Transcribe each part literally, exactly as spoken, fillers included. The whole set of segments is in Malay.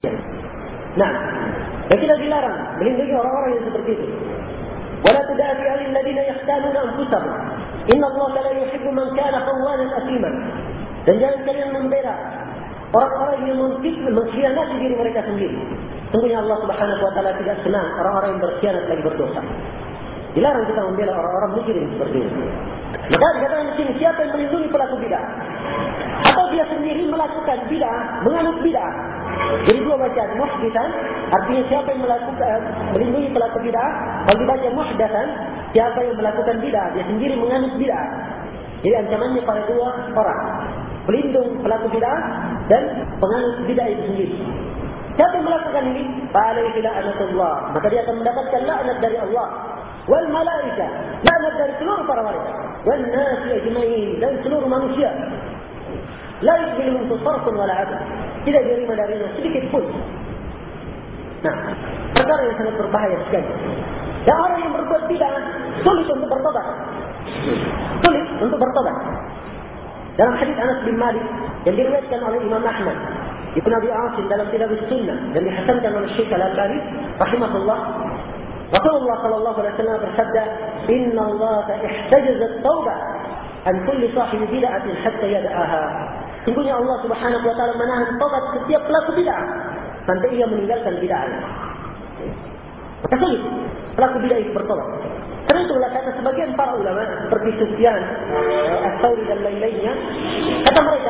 Nah, dan kita dilarang melindungi orang-orang yang seperti itu. Wala tudafi 'alal ladina yahtanuna anfusahum. Inna Allah la yuhibbu man kana khawanan asiman. Dan jangan kalian membela orang-orang yang mengkhianati diri mereka sendiri. Sungguhnya Allah Subhanahu wa taala tidak senang orang-orang yang berkhianat lagi berdosa. Dilarang kita membela orang-orang musyrik seperti itu. Maka dikatakan di sini, siapa yang melindungi pelaku bid'ah atau dia sendiri melakukan bid'ah, menganut bid'ah. Jadi dua bacaan, muhditsan artinya siapa yang melakukan melindungi pelaku bid'ah. Kalau dibaca muhdatsan, siapa yang melakukan bid'ah, dia sendiri menganut bid'ah. Jadi ancamannya pada dua orang, pelindung pelaku bid'ah dan penganut bid'ah itu sendiri. Siapa yang melakukan ini, fa'alaihi la'natullah, maka dia akan mendapatkan laknat dari Allah, wal malaikah, laknat dari seluruh para malaikat, wan nasi ajma'in, dan seluruh manusia. La yuqbiluhum tusarfun wala 'adl, tidak diterima darinya sedikit pun. Nah, perkara yang sangat berbahaya sekali. Dan orang yang berbuat bid'ah sulit untuk bertobat. Sulit untuk bertobat. Dalam hadis Anas bin Malik yang diriwayatkan oleh Imam Ahmad, Ibn Abi Asim dalam Kitabus Sunnah dan dihasankan oleh Syekh Al-Albani rahimahullah, Rasulullah sallallahu alaihi wasallam bersabda, "Inna Allah ihtajaza at-taubah an kulli sahibi bid'atin hatta yad'aha." Sungguhnya Allah Subhanahu wa taala menahan taubat setiap pelaku bid'ah sampai ia meninggalkan bid'ahnya. Maka sulit pelaku bid'ah itu bertobat. Karena itulah kata sebagian para ulama seperti Sufyan Ats-Tsauri dan lain-lainnya, kata mereka,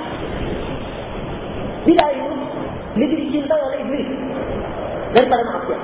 bid'ah itu lebih dicintai oleh iblis daripada maksiat.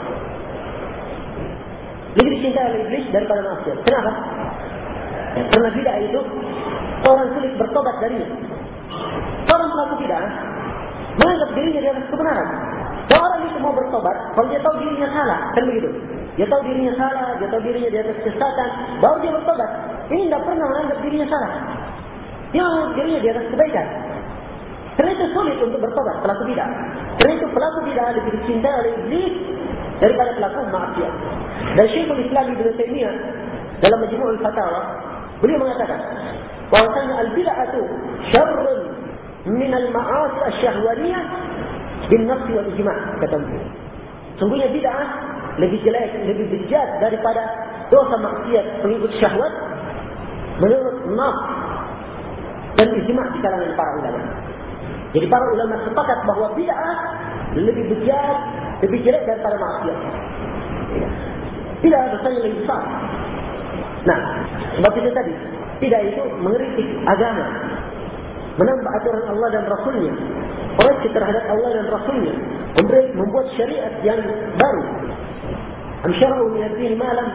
Lebih dicintai oleh iblis daripada maksiat. Kenapa? Ya, karena bid'ah itu orang sulit bertobat darinya. Orang pelaku bid'ah menganggap dirinya di atas kebenaran. Kalau orang itu mau bertobat, kalau dia tahu dirinya salah, kan begitu. Dia tahu dirinya salah, dia tahu dirinya di atas kesesatan, baru dia bertobat. Ini tidak pernah menganggap dirinya salah. Dia menganggap dirinya di atas kebaikan. Karena itu sulit untuk bertobat pelaku bid'ah. Karena itu pelaku bid'ah lebih dicintai oleh iblis daripada pelaku maksiat. Dan Syekhul Islam Ibnu Taimiyah dalam Majmu'ul Fatawa, beliau mengatakan, bahwasanya al-bid'atu syarrun min al-ma'asi asy-syahwaniyah bin-nafs wal ijma', kata beliau. Sungguhnya bid'ah lebih jelek, lebih bejat daripada dosa maksiat pengikut syahwat menurut nafs dan ijma' di kalangan para ulama. Jadi para ulama sepakat bahwa bid'ah lebih bejat, lebih jelek daripada maksiat. Bid'ah dosanya lebih besar. Nah, sebab itu tadi, bid'ah itu mengkritik agama, menambah aturan Allah dan Rasulnya, koreksi terhadap Allah dan Rasulnya, membuat syariat yang baru. Am syara'u min ad-din ma lam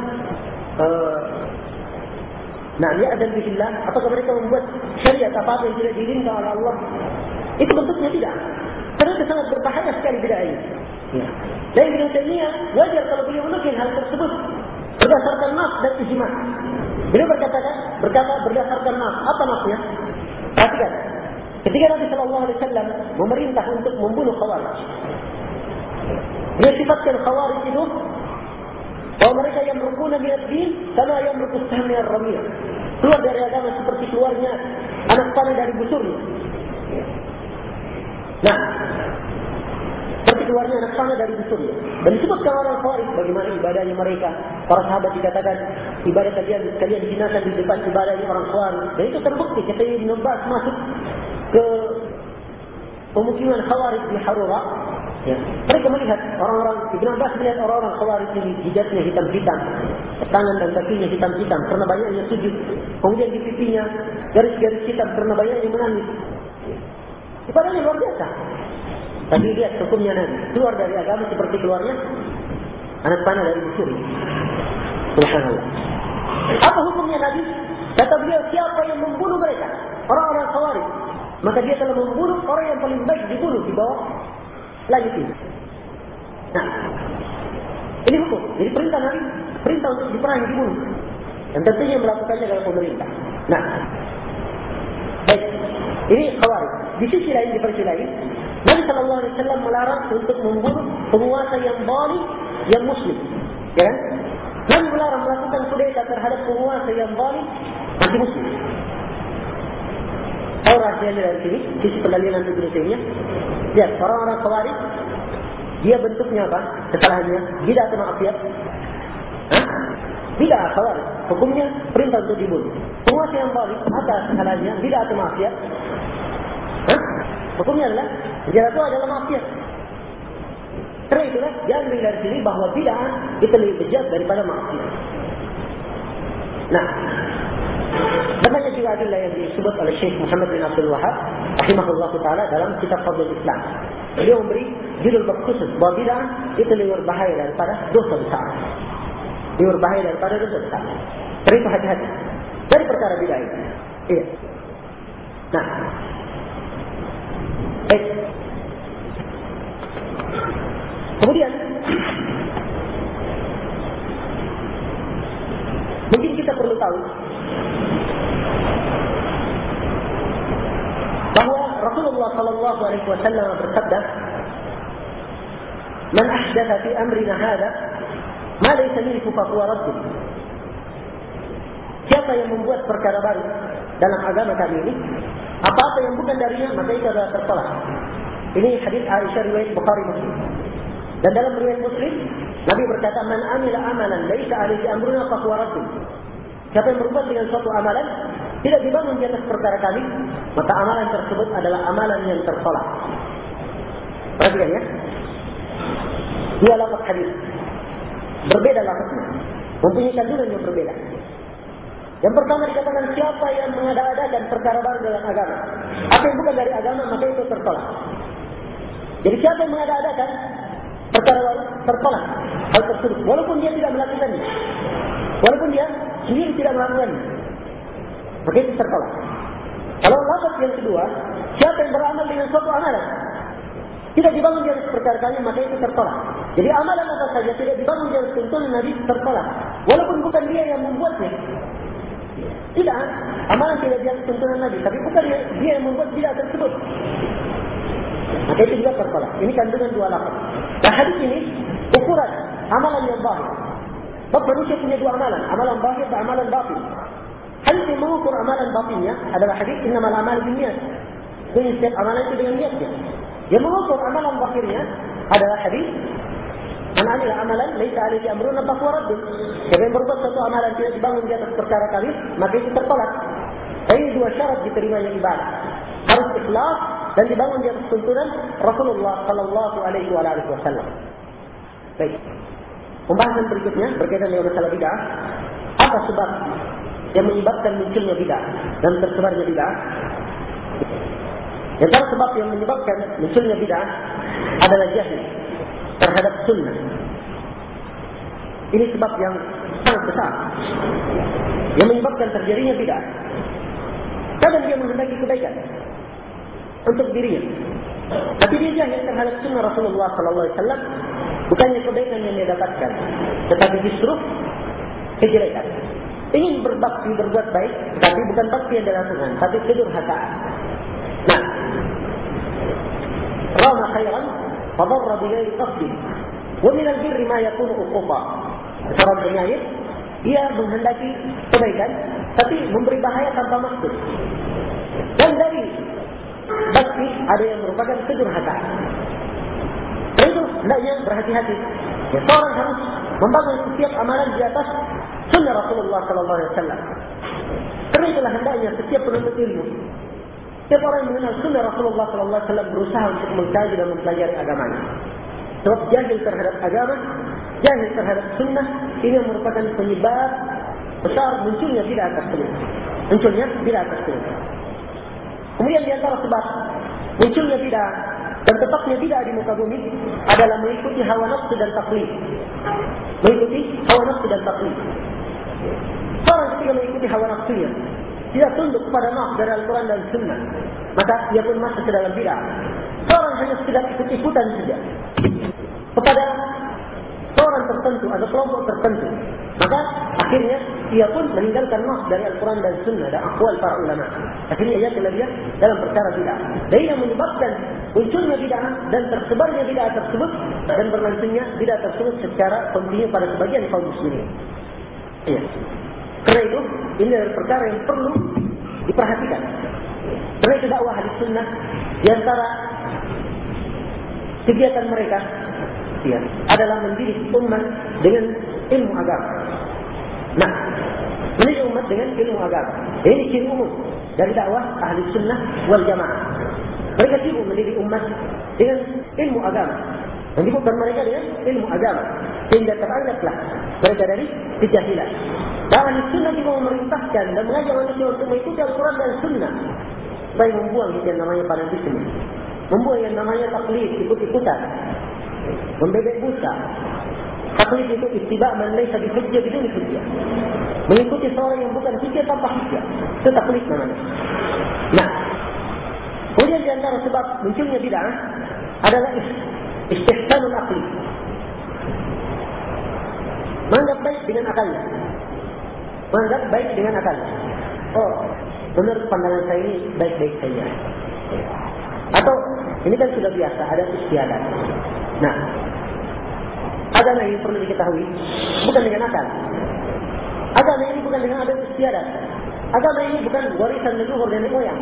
nah ya'dan billah, apakah mereka membuat syariat apa-apa yang tidak diizinkan oleh Allah? Itu bentuknya tidak. Karena itu sangat berbahaya sekali bid'ah ini. Ya. Dan Ibnu Taimiyah wajar kalau beliau menukil hal tersebut berdasarkan nas dan ijma'. Beliau berkata, berkata berdasarkan nas. Apa nasnya? Perhatikan. Ketika Nabi sallallahu alaihi wasallam memerintah untuk membunuh Khawarij, beliau sifatkan Khawarij itu bahwa mereka yang rukuna min ad-din kama yamruku as-sahm min ar-ramiyah. Keluar dari agama seperti keluarnya anak panah dari busurnya. Nah, seperti keluarnya anak panah dari busurnya. Dan disebutkan orang Khawarij bagaimana ibadahnya mereka. Para sahabat dikatakan ibadah kalian kalian dihinakan di depan ibadahnya orang Khawarij. Dan itu terbukti ketika Ibnu Abbas masuk ke pemukiman Khawarij di Harura. Ya. Mereka melihat orang-orang, Ibnu Abbas melihat orang-orang Khawarij ini jidatnya hitam-hitam, tangan dan kakinya hitam-hitam karena banyaknya sujud. Kemudian di pipinya garis-garis hitam karena banyaknya menangis. Ibadahnya luar biasa. Tapi lihat hukumnya Nabi, keluar dari agama seperti keluarnya anak panah dari busur. Subhanallah. Apa hukumnya Nabi? Kata beliau, siapa yang membunuh mereka, orang-orang Khawarij, maka dia telah membunuh orang yang paling baik dibunuh di bawah langit ini. Nah, ini hukum. Jadi perintah Nabi, perintah untuk diperangi, dibunuh. Dan tentunya melakukannya adalah pemerintah. Nah, baik. Ini Khawarij. Di sisi lain, di versi lain, Nabi sallallahu alaihi wasallam melarang untuk membunuh penguasa yang zalim, yang muslim. Ya kan? Nabi melarang melakukan kudeta terhadap penguasa yang zalim, anti muslim. Tahu rahasianya dari sini, sisi pendalilan Ibnu Taimiyah. Lihat, orang-orang Khawarij dia bentuknya apa? Kesalahannya bid'ah atau maksiat? Hah? Bid'ah khawarij. Hukumnya perintah untuk dibunuh. Penguasa yang zalim, apa kesalahannya? Bid'ah atau maksiat? Hah? Hukumnya adalah jatuh adalah maksiat. Karena itulah diambil dari sini bahawa bid'ah itu lebih bejat daripada maksiat. Nah, banyak juga adillah yang disebut oleh Syekh Muhammad bin Abdul Wahab rahimahullah taala dalam kitab Fadlul Islam. Beliau memberi judul bab khusus bahawa bid'ah itu lebih berbahaya daripada dosa besar. Lebih berbahaya daripada dosa besar. Karena itu hati-hati dari perkara bid'ah ini. Iya. Nah, baik. Kemudian mungkin kita perlu tahu bahawa Rasulullah sallallahu alaihi wasallam bersabda, "Man ahdatha fi amrina hadha ma laysa minhu fa huwa radd." Siapa yang membuat perkara baru dalam agama kami ini, apa-apa yang bukan darinya, maka itu adalah tertolak. Ini hadis Aisyah riwayat Bukhari Muslim. Dan dalam riwayat Muslim, Nabi berkata, "Man amila amalan laisa alaihi amruna fa huwa radd." Siapa yang berbuat dengan suatu amalan tidak dibangun di atas perkara kami, maka amalan tersebut adalah amalan yang tertolak. Perhatikan ya. Dua lafaz hadis. Berbeda lafaznya. Mempunyai kandungan yang berbeda. Yang pertama dikatakan siapa yang mengada-adakan perkara baru dalam agama. Apa yang bukan dari agama, maka itu tertolak. Jadi siapa yang mengada-adakan perkara baru, tertolak hal tersebut. Walaupun dia tidak melakukannya. Walaupun dia sendiri tidak melakukannya. Maka itu tertolak. Kalau lafaz yang kedua, siapa yang beramal dengan suatu amalan tidak dibangun di atas perkara kami, maka itu tertolak. Jadi amalan apa saja tidak dibangun di atas tuntunan Nabi, tertolak. Walaupun bukan dia yang membuatnya. Tidak, amalan tidak di atas tuntunan Nabi, tapi bukan dia, dia yang membuat bid'ah tersebut. Maka itu juga tertolak. Ini kandungan dua lafaz. Nah, hadis ini ukuran amalan yang zahir. Sebab manusia punya dua amalan, amalan zahir dan amalan batin. Hadis yang mengukur amalan batinnya adalah hadis innamal a'malu binniyat. Jadi setiap amalan itu dengan niatnya. Yang mengukur amalan zahirnya adalah hadis man amila amalan laisa alaihi amruna fa huwa radd. Siapa yang berbuat satu amalan tidak dibangun di atas perkara kami, maka itu tertolak. Ini dua syarat diterimanya ibadah. Harus ikhlas dan dibangun di atas tuntunan Rasulullah sallallahu alaihi wasallam. Baik. Pembahasan berikutnya berkaitan dengan masalah bid'ah. Apa sebab yang menyebabkan munculnya bid'ah dan tersebarnya bid'ah? Yang antara sebab yang menyebabkan munculnya bid'ah adalah jahil terhadap sunnah. Ini sebab yang sangat besar yang menyebabkan terjadinya bid'ah. Kadang dia menghendaki kebaikan untuk dirinya, tapi dia jahil terhadap sunnah Rasulullah sallallahu alaihi wasallam. Bukannya kebaikan yang dia dapatkan, tetapi justru kejelekan. Ingin berbakti, berbuat baik, tapi bukan bakti yang dilakukan, tapi kedurhakaan. Nah, rama khairan fadarra bighairi qasdin wa min al-birri ma yakunu uquba. Seorang penyair, dia menghendaki kebaikan tapi memberi bahaya tanpa maksud. Dan dari bakti ada yang merupakan kedurhakaan. Itu hendaknya berhati-hati. Ya, seorang harus membangun setiap amalan di atas sunnah Rasulullah sallallahu alaihi wasallam. Karena itulah hendaknya setiap penuntut ilmu, setiap orang yang mengenal sunnah Rasulullah sallallahu alaihi wasallam berusaha untuk mengkaji dan mempelajari agamanya. Sebab jahil terhadap agama, jahil terhadap sunnah, ini merupakan penyebab besar munculnya bid'ah tersebut. Munculnya bid'ah tersebut. Kemudian di antara sebab munculnya bid'ah dan tetapnya bid'ah di muka bumi adalah mengikuti hawa nafsu dan taklid. Mengikuti hawa nafsu dan taklid. Seorang ketika mengikuti hawa nafsunya, tidak tunduk kepada nas dari Al-Quran dan Sunnah, maka ia pun masuk ke dalam bid'ah. Seorang hanya sekedar ikut-ikutan saja kepada seorang tertentu atau kelompok tertentu, maka akhirnya ia pun meninggalkan nas dari Al-Quran dan Sunnah dan aqwal para ulama. Akhirnya ia terlibat dalam perkara bid'ah. Dan yang menyebabkan munculnya bid'ah dan tersebarnya bid'ah tersebut dan berlangsungnya bid'ah tersebut secara kontinu pada sebagian kaum muslimin. Iya. Karena itu ini adalah perkara yang perlu diperhatikan. Karena itu dakwah ahli sunnah di antara kegiatan mereka manusia adalah mendidik umat dengan ilmu agama. Nah, mendidik umat dengan ilmu agama. Ini ciri umum dari dakwah ahli sunnah wal jamaah. Mereka sibuk mendidik umat dengan ilmu agama. Mendidikkan mereka dengan ilmu agama. Sehingga terangkatlah mereka dari kejahilan. Dan ahli sunnah juga memerintahkan dan mengajak manusia untuk mengikuti Al-Quran dan sunnah. Supaya membuang yang namanya fanatisme. Membuang yang namanya taklid, ikut-ikutan. Membebek buta. Taklid itu ittiba' man laysa bi hujjah biduni hujjah. Mengikuti seorang yang bukan hujjah tanpa hujjah. Itu taklid namanya. Nah, kemudian di antara sebab munculnya bid'ah adalah istihsanul aqli. Menganggap baik dengan akalnya. Menganggap baik dengan akalnya. Oh, menurut pandangan saya ini baik-baik saja. Atau ini kan sudah biasa, ada istiadat. Nah, agama ini perlu diketahui bukan dengan akal. Agama ini bukan dengan ada istiadat. Agama ini bukan warisan leluhur nenek moyang.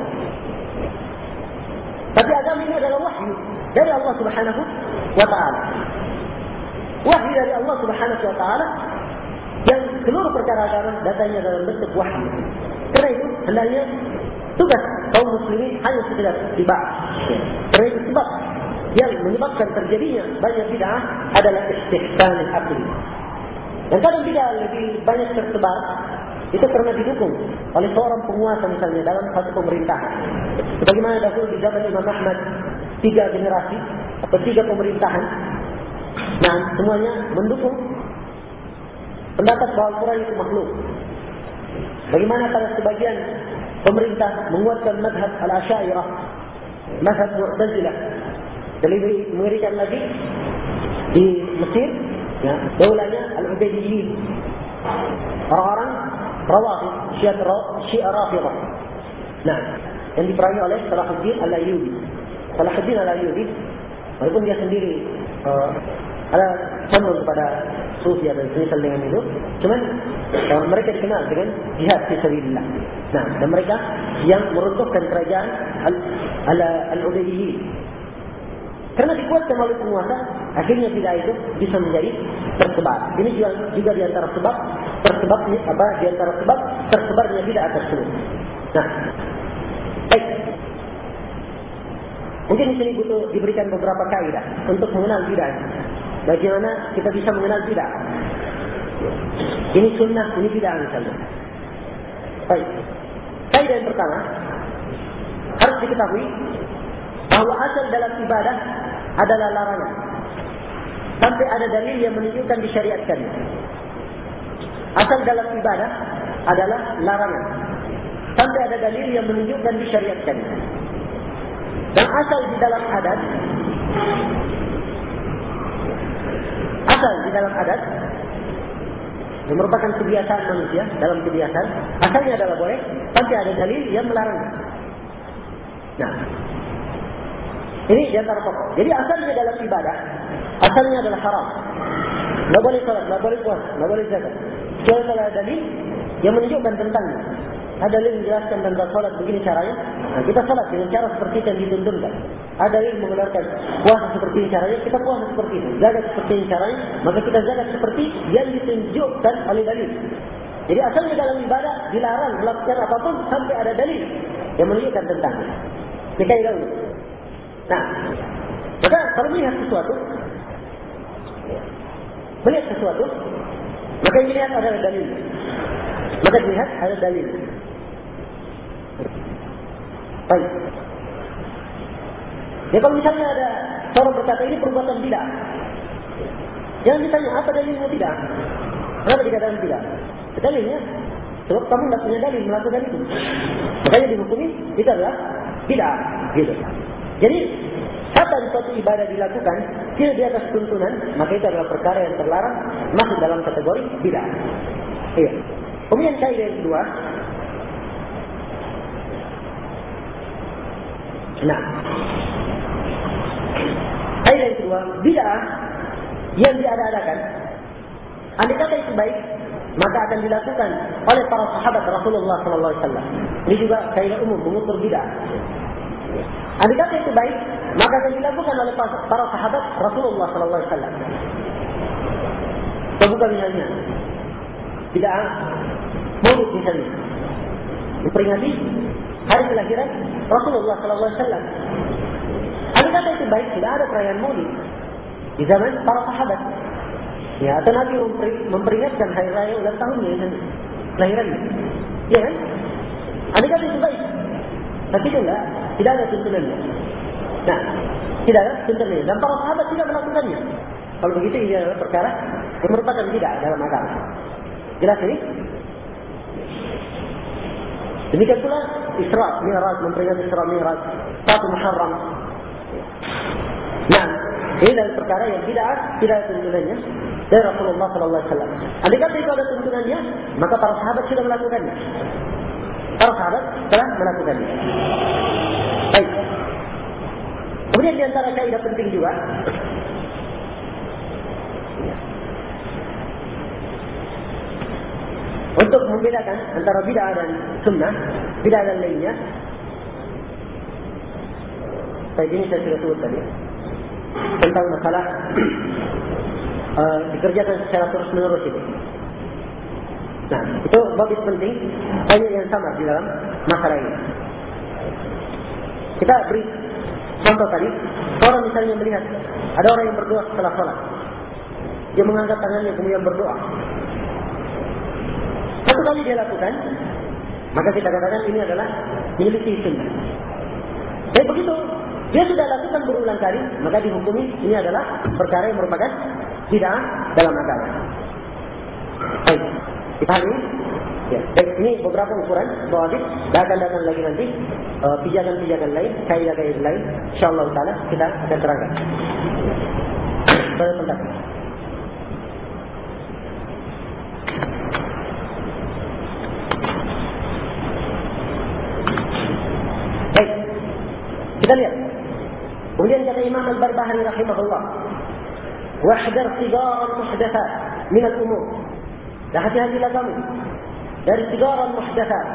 Tapi agama ini adalah wahyu dari Allah Subhanahu wa taala. Wahyu dari Allah Subhanahu wa taala yang seluruh perkara agama datanya dalam bentuk wahyu. Karena itu hendaknya tugas kaum muslimin hanya sekedar tiba. Karena itu sebab yang menyebabkan terjadinya banyak bid'ah adalah istihsan al-aqli. Dan kadang bid'ah lebih banyak tersebar itu karena didukung oleh seorang penguasa misalnya dalam satu pemerintahan. Sebagaimana dahulu di zaman Imam Ahmad, tiga generasi atau tiga pemerintahan, nah semuanya mendukung pendapat bahwa Al-Quran itu makhluk. Bagaimana pada sebagian pemerintah menguatkan mazhab al-Asy'ariyah, mazhab Mu'tazilah. Dan lebih mengerikan lagi di Mesir, ya, daulahnya al-Ubaidiyyin, orang-orang Rawafid, Syiah Rafidhah. Nah, yang diperangi oleh Salahuddin Al-Ayyubi. Salahuddin Al-Ayyubi, walaupun dia sendiri uh, ada condong kepada Sufi dan semisal dengan itu, cuman uh, mereka dikenal dengan jihad fi sabilillah. Nah, dan mereka yang meruntuhkan kerajaan Al-Ubaidiyyin. Karena dikuatkan oleh penguasa, akhirnya bid'ah itu bisa menjadi tersebar. Ini juga, juga di antara sebab tersebarnya apa? Di antara sebab tersebarnya bid'ah tersebut. Nah, baik. Mungkin di sini butuh diberikan beberapa kaidah untuk mengenal bid'ah. Bagaimana kita bisa mengenal bid'ah? Ini sunnah, ini bid'ah misalnya. Baik. Kaidah yang pertama harus diketahui bahwa asal dalam ibadah adalah larangan sampai ada dalil yang menunjukkan disyariatkannya. Asal dalam ibadah adalah larangan sampai ada dalil yang menunjukkan disyariatkannya. Dan asal di dalam adat, asal di dalam adat yang merupakan kebiasaan manusia, dalam kebiasaan asalnya adalah boleh sampai ada dalil yang melarangnya. Nah, ini di antara pokok. Jadi asalnya dalam ibadah, asalnya adalah haram. Tidak boleh salat, tidak boleh puasa, tidak boleh zakat. Kecuali kalau ada dalil yang menunjukkan tentangnya. Ada dalil menjelaskan tentang salat begini caranya. Nah, kita salat dengan cara seperti yang dituntunkan. Ada dalil mengeluarkan puasa seperti ini caranya, kita puasa seperti itu. Zakat seperti ini caranya, maka kita zakat seperti yang ditunjukkan oleh dalil. Jadi asalnya dalam ibadah dilarang melakukan apapun sampai ada dalil yang menunjukkan tentangnya. Ini kaidah dulu. Nah, maka kalau melihat sesuatu, melihat sesuatu, maka yang dilihat adalah dalil. Maka dilihat ada dalil. Baik. Ya kalau misalnya ada seorang berkata ini perbuatan bid'ah, jangan ditanya apa dalilnya tidak. Kenapa dikatakan tidak? Dalilnya, sebab kamu tidak punya dalil melakukan itu. Makanya dihukumi itu adalah bid'ah. Gitu. Jadi, kapan suatu ibadah dilakukan tidak di atas tuntunan, maka itu adalah perkara yang terlarang, masuk dalam kategori bid'ah. Iya. Kemudian kaidah yang kedua. Nah, kaidah yang kedua, bid'ah yang diada-adakan, andai kata itu baik, maka akan dilakukan oleh para sahabat Rasulullah sallallahu alaihi wasallam. Ini juga kaidah umum mengukur bid'ah. andai kata itu baik, maka akan dilakukan oleh para sahabat Rasulullah sallallahu alaihi wasallam. Terbuka misalnya, tidak maulid misalnya, memperingati hari kelahiran Rasulullah sallallahu alaihi wasallam. Andai kata itu baik, tidak ada perayaan maulid di zaman para sahabat. Ya, atau Nabi memperingatkan hari raya ulang tahunnya dan kelahirannya. Ya kan? Andai kata itu baik, tapi tidak, tidak ada tuntunannya. Nah, tidak ada tuntunannya. Dan para sahabat tidak melakukannya. Kalau begitu ini adalah perkara yang merupakan tidak dalam agama. Jelas ini? Demikian pula Isra, Mi'raj, memperingati Isra, Mi'raj, satu Muharram. Nah, ini adalah perkara yang tidak tidak ada tuntunannya dari Rasulullah sallallahu alaihi wasallam. Andai kata itu ada tuntunannya, maka para sahabat sudah melakukannya. Para sahabat telah melakukannya. Baik. Kemudian di antara kaidah penting juga, untuk membedakan antara bid'ah dan sunnah, bid'ah dan lainnya. Baik, ini saya sudah sebut tadi tentang masalah uh, dikerjakan secara terus menerus itu. Nah, itu babit penting, banyak yang sama di dalam masalah ini. Kita beri contoh tadi, orang misalnya melihat ada orang yang berdoa setelah sholat, dia mengangkat tangannya kemudian berdoa. Satu kali dia lakukan, maka kita katakan ini adalah menyelisih sunnah. Tapi begitu dia sudah lakukan berulang kali, maka dihukumi ini adalah perkara yang merupakan bid'ah dalam agama. Baik, kita hari ini, ya, baik, ini beberapa ukuran bawabit. Dan akan datang lagi nanti uh, pijakan-pijakan lain, kaidah-kaidah lain. InsyaAllah Taala kita akan terangkan. Pada pendapat. Baik, kita lihat. Kemudian kata Imam Al-Barbahari rahimahullah, wahdar sigar al-muhdathat min al-umur. Dan hati-hatilah kamu dari sigar al-muhdathat,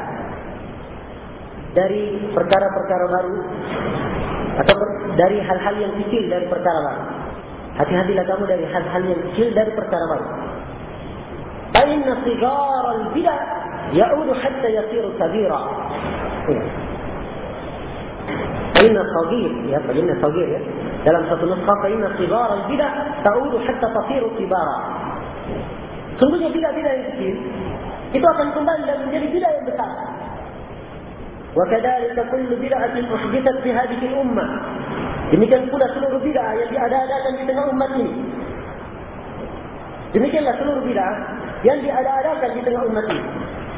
dari perkara-perkara baru atau dari hal-hal yang kecil dari perkara baru. Hati-hatilah kamu dari hal-hal yang kecil dari perkara baru. Fa inna sigar al-bid'ah ya'udu hatta yasiru kabira. Inna sagir, ya, inna sagir ya. Dalam satu nuskah, inna sigar al-bidah ta'udu hatta tasiru kibara. Sungguhnya bidah-bidah yang kecil itu akan kembali dan menjadi bidah yang besar. Wa kadzalika kullu bid'atin uhdithat fi hadhihi al-ummah. Demikian pula seluruh bidah yang diada-adakan di tengah umat ini. Demikianlah seluruh bidah yang diada-adakan di tengah umat ini.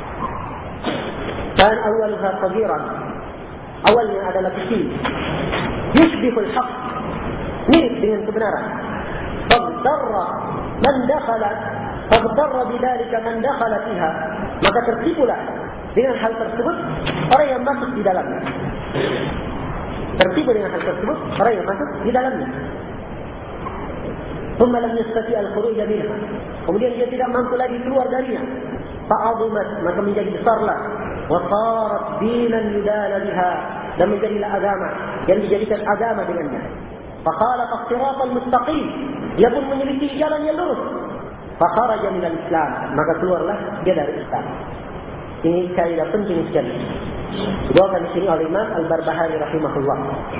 Dan awalha sagiran. Awalnya adalah kecil, yushbihul haqq, mirip dengan kebenaran. Faddarra man dakhala, faddarra bidzalika man dakhala fiha, maka tertipulah dengan hal tersebut orang yang masuk di dalamnya. Tertipu dengan hal tersebut orang yang masuk di dalamnya. Thumma lam yastati' al-khuruj minha, kemudian dia tidak mampu lagi keluar darinya. Fa'azumat, maka menjadi besarlah. Wasarat dinan yudala biha, dan menjadilah agama yang dijadikan agama dengannya. Faqala faqsiratal mustaqim, dia pun menyelisih jalan yang lurus. Fakharaja minal Islam, maka keluarlah dia dari Islam. Ini kaidah penting sekali. Dibawakan di sini oleh Imam Al-Barbahari rahimahullah.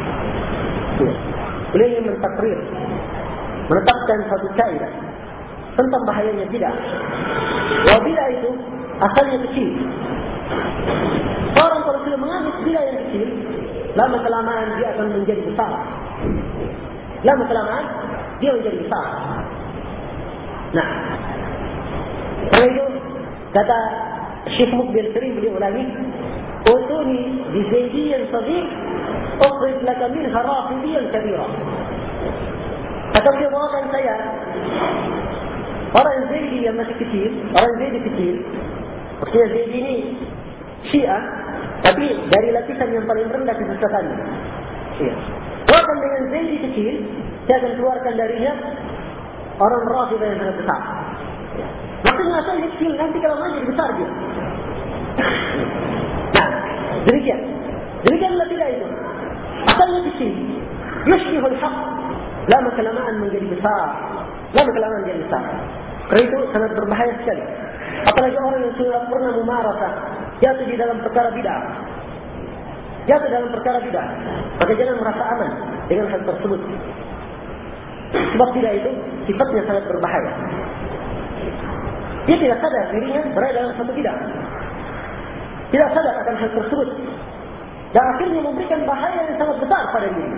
Beliau ingin mentakrir, menetapkan satu kaidah tentang bahayanya bidah. Bahwa bidah itu asalnya kecil. Orang kalau sudah mengambil bidah yang kecil, lama kelamaan dia akan menjadi besar. Lama kelamaan dia menjadi besar. Nah, karena itu kata Syekh Mukbil sering beliau ulangi, "Utuni bi zaidiyyan saghir, ukhrij laka minha rafidiyyan kabira." Kata beliau, bawakan saya orang Zaidi yang masih kecil, orang Zaidi kecil. Maksudnya Zaidi ini Syiah, tapi dari lapisan yang paling rendah kesesatannya. Iya. Bawakan dengan Zaidi kecil, saya akan keluarkan darinya orang Rafidah yang sangat besar. Maksudnya asalnya kecil, nanti kalau maju besar dia. Nah, demikian. Demikianlah tidak itu. Asal asalnya kecil. Yushbihul haq. Lama-kelamaan menjadi besar. Lama-kelamaan menjadi besar. Karena itu sangat berbahaya sekali. Apalagi orang yang sudah pernah memarasah, jatuh di dalam perkara bid'ah. Jatuh dalam perkara bid'ah. Maka jangan merasa aman dengan hal tersebut. Sebab bid'ah itu sifatnya sangat berbahaya. Dia tidak sadar dirinya berada dalam satu bid'ah. Tidak sadar akan hal tersebut. Dan akhirnya memberikan bahaya yang sangat besar pada diri.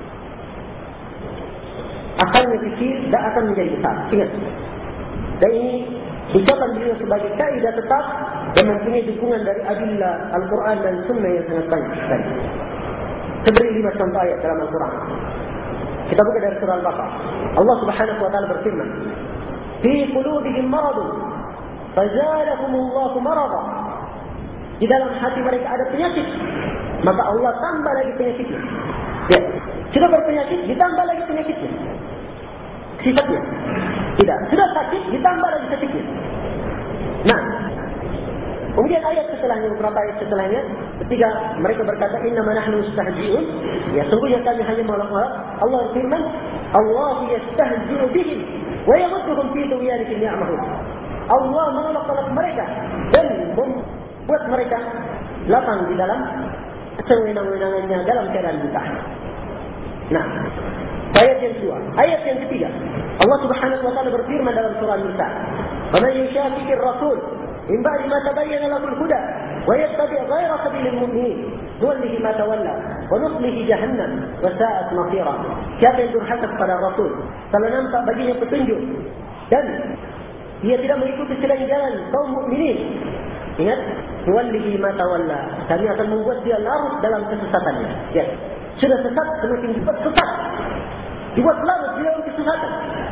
Asalnya kecil, tidak akan menjadi besar. Ingat. Dan ini ucapan beliau sebagai kaidah tetap dan mempunyai dukungan dari adillah Al-Quran dan Sunnah yang sangat banyak sekali. Saya beri lima contoh ayat dalam Al-Quran. Kita buka dari surah Al-Baqarah. Allah Subhanahu wa taala berfirman, "Fi qulubihim maradun, fazadahumullahu marada." Di dalam hati mereka ada penyakit, maka Allah tambah lagi penyakitnya. Ya, sudah berpenyakit, ditambah lagi penyakitnya. Sifatnya tidak, sudah sakit, ditambah lagi sakitnya. Nah, kemudian ayat setelahnya, beberapa ayat setelahnya, ketika mereka berkata, "Innama nahnu mustahzi'un," ya sungguhnya kami hanya melak-malak. Allah firman, "Allah yastahzi'u bihim wa yamudduhum fi tughyanihim ya'mahun." Allah melak-malak mereka dan membuat mereka lapang di dalam sewenang-wenangannya dalam keadaan buta. Nah, ayat yang kedua, ayat yang ketiga, Allah Subhanahu wa taala berfirman dalam surah An-Nisa, "Wa man yushaqiqir rasul min ba'di ma tabayyana lahu al-huda wa yattabi' ghayra sabilil mu'minin nuwallihi ma tawalla wa nuslihi jahannam wa sa'at masira." Siapa yang durhaka kepada Rasul setelah nampak baginya petunjuk dan dia tidak mengikuti selain jalan kaum mukminin, ingat, nuwallihi ma tawalla, kami akan membuat dia larut dalam kesesatannya. Ya, sudah sesat semakin cepat sesat, dibuat larut di dalam kesesatan.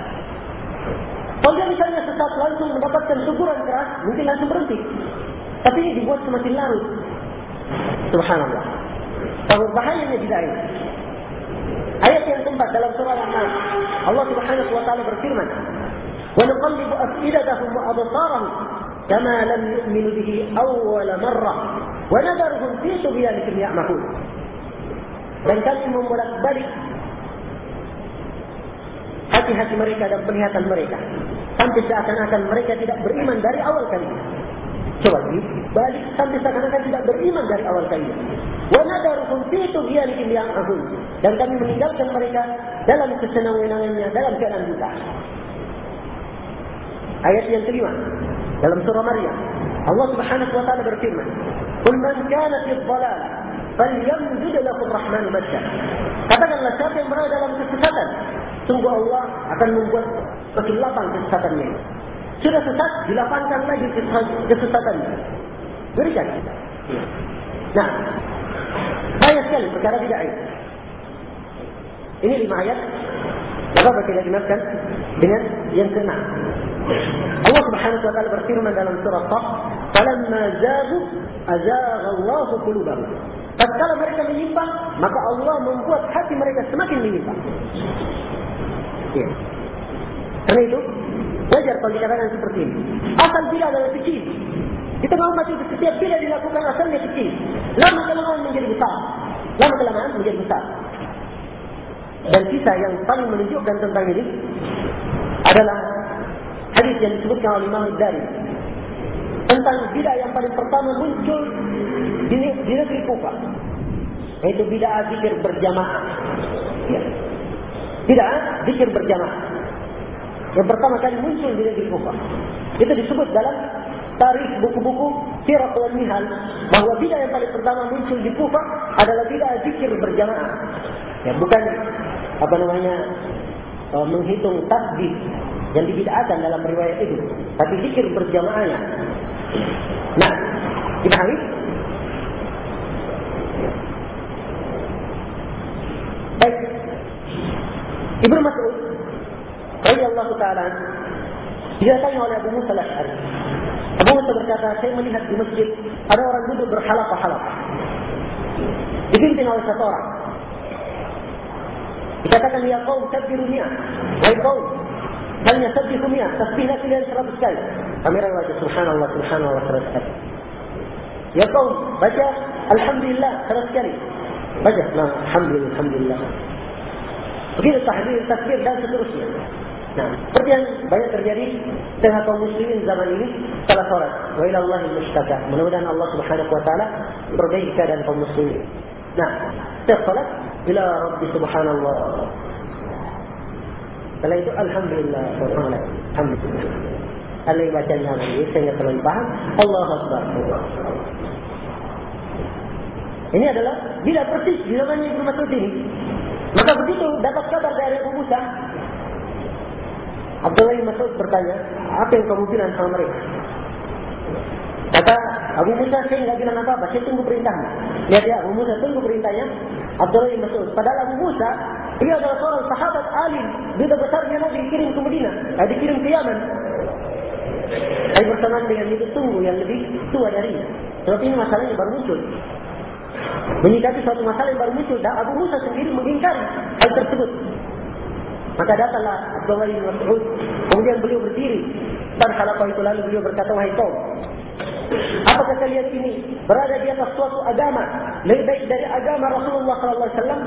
Kalau dia misalnya sesat langsung mendapatkan teguran keras, mungkin langsung berhenti. Tapi ini dibuat semakin larut. Subhanallah. Tahu bahayanya bid'ah ini. Ayat yang keempat dalam surah Al-An'am, Allah Subhanahu wa taala berfirman, "Wa nuqallibu afidatahum wa absarahum kama lam yu'minu bihi awwal marrah wa nadharuhum fi tughyanihim ya'mahun." Dan kami membolak-balik hati-hati mereka dan penglihatan mereka sampai seakan-akan mereka tidak beriman dari awal kali. Coba balik sampai seakan-akan tidak beriman dari awal kali. Wa nadaruhum fi tughyanihim ya'mahun. Dan kami meninggalkan mereka dalam kesenang-wenangannya dalam keadaan buta. Ayat yang kelima dalam surah Maryam, Allah Subhanahu wa taala berfirman, "Qul man kana fi dhalal falyamdud lahu ar-rahmanu madda." Katakanlah, siapa yang berada dalam kesesatan, sungguh Allah akan membuat makin lapang kesesatannya. Sudah sesat, dilapangkan lagi kesesatannya. Berikan. Nah, banyak sekali perkara bid'ah ini. Ini lima ayat. Bapak tidak dimaafkan dengan yang keenam. Allah Subhanahu wa taala berfirman dalam surah Qaf, "Falamma zaghu azagha Allahu qulubahum." Tatkala mereka menyimpang, maka Allah membuat hati mereka semakin menyimpang. Ya. Karena itu wajar kalau dikatakan seperti ini. Asal bid'ah adalah kecil. Kita mau masuk ke setiap bid'ah dilakukan asalnya kecil. Lama kelamaan menjadi besar. Lama kelamaan menjadi besar. Dan kisah yang paling menunjukkan tentang ini adalah hadis yang disebutkan oleh Imam Ad-Dari tentang bid'ah yang paling pertama muncul di, di negeri Kufah, yaitu bid'ah zikir berjamaah. Ya. Bid'ah zikir berjamaah yang pertama kali muncul di negeri Kufah. Itu disebut dalam tarikh buku-buku Sirah wal Mihal bahwa bid'ah yang paling pertama muncul di Kufah adalah bid'ah zikir berjamaah. Ya, bukan apa namanya uh, menghitung tasbih yang dibid'ahkan dalam riwayat itu, tapi zikir berjamaahnya. Nah, dipahami? Baik. Ibnu Mas'ud radhiyallahu ta'ala didatangi oleh Abu Musa al-Asy'ari. Abu Musa berkata, saya melihat di masjid ada orang duduk berhalaqah-halaqah, dipimpin oleh satu orang. Dikatakan, "Ya qaum kabbiru mi'ah." Wahai kaum, hanya sabbihu mi'ah, tasbihlah kalian seratus kali. Kamera wajah, subhanallah, subhanallah, seratus kali. Ya kaum, baca alhamdulillah seratus kali. Baca, nah, alhamdulillah, alhamdulillah. Begitu tahdir, takbir dan seterusnya. Nah, seperti yang banyak terjadi tengah kaum muslimin zaman ini salah sholat. Wa ila Allahil mustaka. Mudah-mudahan Allah Subhanahu wa taala perbaiki keadaan kaum muslimin. Nah, setiap sholat ila Rabbi Subhanallah. Setelah itu alhamdulillah, alhamdulillah. Alai bacanya lagi, saya enggak terlalu paham. Allahu Akbar. Ini adalah bila persis di zamannya Ibnu Mas'ud ini. Maka begitu dapat kabar dari Abu Musa, Abdullah bin Mas'ud bertanya, apa yang kamu bilang sama mereka? Kata Abu Musa, saya tidak bilang apa-apa, saya tunggu perintahnya. Lihat ya, Abu Musa tunggu perintahnya Abdullah bin Mas'ud. Padahal Abu Musa, dia adalah seorang sahabat alim, duta besarnya Nabi dikirim ke Madinah, eh, dikirim ke Yaman. Tapi bersamaan dengan itu tunggu yang lebih tua darinya. Sebab ini masalahnya baru muncul. Menyikapi suatu masalah yang baru muncul, dan Abu Musa sendiri mengingkari hal tersebut. Maka datanglah Abdullah bin Mas'ud, kemudian beliau berdiri. Dan halaqah itu lalu beliau berkata, wahai kaum, apakah kalian ini berada di atas suatu agama lebih baik dari agama Rasulullah sallallahu alaihi wasallam?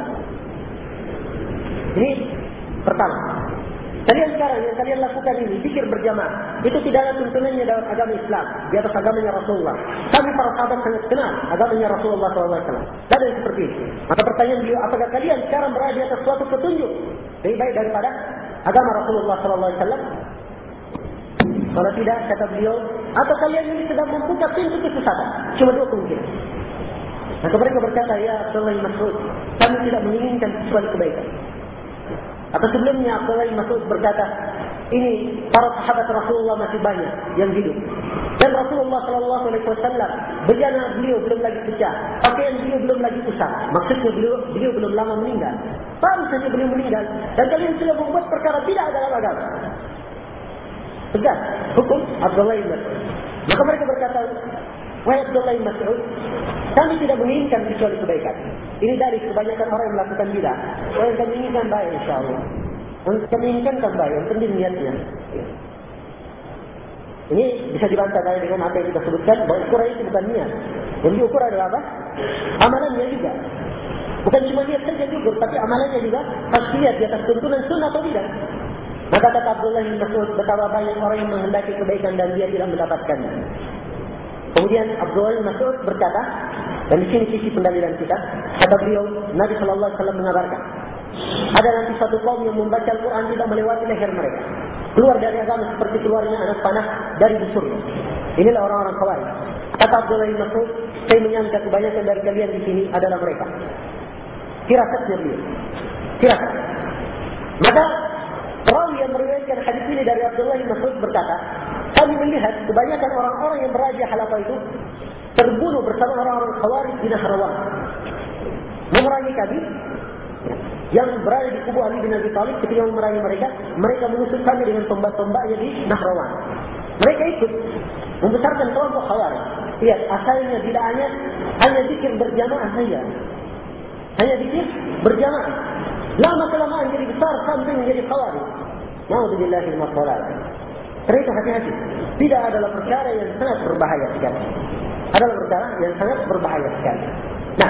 Ini pertama. Kalian sekarang yang kalian lakukan ini, zikir berjamaah, itu tidak ada tuntunannya dalam agama Islam, di atas agamanya Rasulullah. Kami para sahabat sangat kenal agamanya Rasulullah sallallahu alaihi wasallam. Tidak ada yang seperti itu. Maka pertanyaan beliau, apakah kalian sekarang berada di atas suatu petunjuk lebih baik daripada agama Rasulullah sallallahu alaihi wasallam? Kalau tidak, kata beliau, atau kalian ini sedang membuka pintu kesesatan. Cuma dua kemungkinan. Maka mereka berkata, ya Abdullah bin Mas'ud, kami tidak menginginkan kecuali kebaikan. Atau sebelumnya Abdullah bin Mas'ud berkata, ini para sahabat Rasulullah masih banyak yang hidup. Dan Rasulullah sallallahu alaihi wasallam, bejana beliau belum lagi pecah, pakaian beliau belum lagi usah. Maksudnya beliau, beliau belum lama meninggal. Baru saja beliau meninggal. Dan kalian sudah membuat perkara tidak dalam agama. Tegas hukum Abdullah bin Mas'ud. Maka mereka berkata, wahai Abdullah bin Mas'ud, kami tidak menginginkan kecuali kebaikan. Ini dari kebanyakan orang yang melakukan bidah. Orang yang kami inginkan baik, insyaAllah. Kami inginkan baik, yang penting niatnya. Ini bisa dibantah dengan apa yang kita sebutkan, bahwa ukuran itu bukan niat. Yang diukur adalah apa? Amalannya juga. Bukan cuma niat saja diukur, tapi amalannya juga harus lihat di atas tuntunan sunnah atau tidak. Maka kata Abdullah bin Mas'ud, betapa banyak orang yang menghendaki kebaikan dan dia tidak mendapatkannya. Kemudian Abdullah bin Mas'ud berkata, dan di sini sisi pendalilan kita, kata beliau, Nabi sallallahu alaihi wasallam mengabarkan, ada nanti satu kaum yang membaca Al-Quran tidak melewati leher mereka, keluar dari agama seperti keluarnya anak panah dari busurnya. Inilah orang-orang Khawarij. Kata Abdullah bin Mas'ud, saya menyangka kebanyakan dari kalian di sini adalah mereka. Firasatnya beliau. Firasat. Maka perawi yang meriwayatkan hadis ini dari Abdullah bin Mas'ud berkata, kami melihat kebanyakan orang-orang yang berada di Halaqah itu terbunuh bersama orang-orang Khawarij di Nahrawan. Memerangi kami yang berada di kubu Ali bin Abi Thalib, ketika memerangi mereka, mereka menusuk kami dengan tombak-tombaknya di Nahrawan. Mereka ikut membesarkan kelompok Khawarij. Lihat, asalnya bid'ahnya hanya zikir berjamaah saja. Hanya zikir berjamaah. Lama-kelamaan jadi besar sampai menjadi Khawarij. Na'udzubillahi minadz dhalal. Karena itu hati-hati. Tidak adalah perkara yang sangat berbahaya sekali. Adalah perkara yang sangat berbahaya sekali. Nah,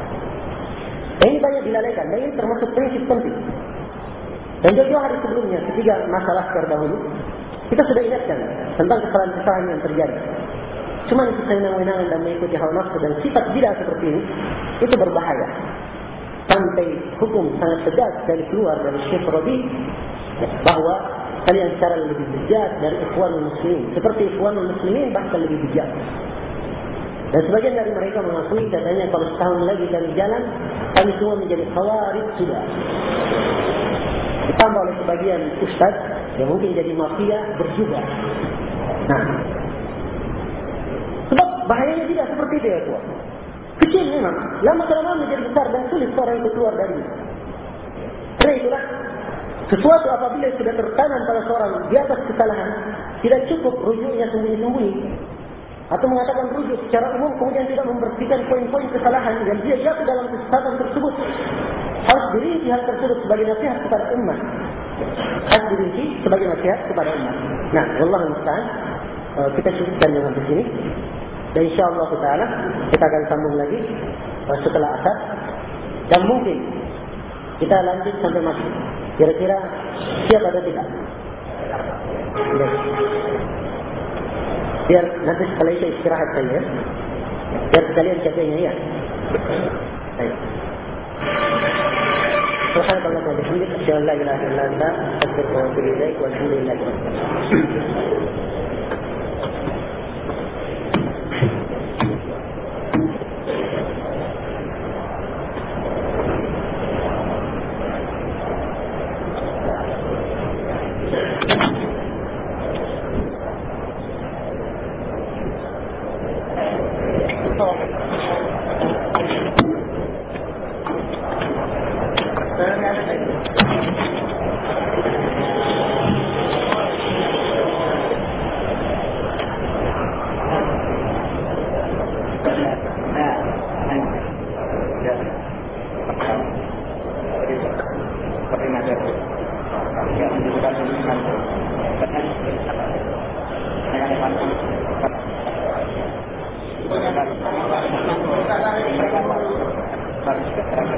ini banyak dilalaikan. Dan ini termasuk prinsip penting. Dan jauh-jauh hari sebelumnya, ketiga masalah terdahulu, kita sudah ingatkan tentang kesalahan-kesalahan yang terjadi. Cuma kesenangan-wenangan dan mengikuti hawa nafsu dan sifat bidah seperti ini, itu berbahaya. Sampai hukum sangat tegas dari keluar dari Syekh Rabi, bahwa kalian secara lebih bijak dari Ikhwanul Muslimin. Seperti Ikhwanul Muslimin bahkan lebih bijak. Dan sebagian dari mereka mengakui katanya kalau setahun lagi kami jalan, kami semua menjadi Khawarij sudah. Ditambah oleh sebagian ustaz yang mungkin jadi mafia berjubah. Nah, sebab bahayanya tidak seperti itu ya tuan. Kecil memang, lama-kelamaan menjadi besar dan sulit seorang itu keluar dari itu. Karena itulah, sesuatu apabila sudah tertanam pada seorang di atas kesalahan, tidak cukup rujuknya sembunyi-sembunyi. Atau mengatakan rujuk secara umum, kemudian tidak membersihkan poin-poin kesalahan dan dia jatuh dalam kesesatan tersebut. Harus dirinci hal tersebut sebagai nasihat kepada umat. Harus dirinci sebagai nasihat kepada umat. Nah, wallahu musta'an, kita cukupkan dengan di sini. Dan insyaAllah ta'ala kita akan sambung lagi setelah asar Dan mungkin kita lanjut sampai mati. Kira-kira siap atau tidak? Biar nanti setelah itu istirahat saja. Biar sekalian jaganya ya. Baik. Subhanallah wa bihamdihi, asyhadu an la ilaha illa anta, astaghfiruka wa atubu ilaik, walhamdulillahi rabbil alamin. Terima kasih.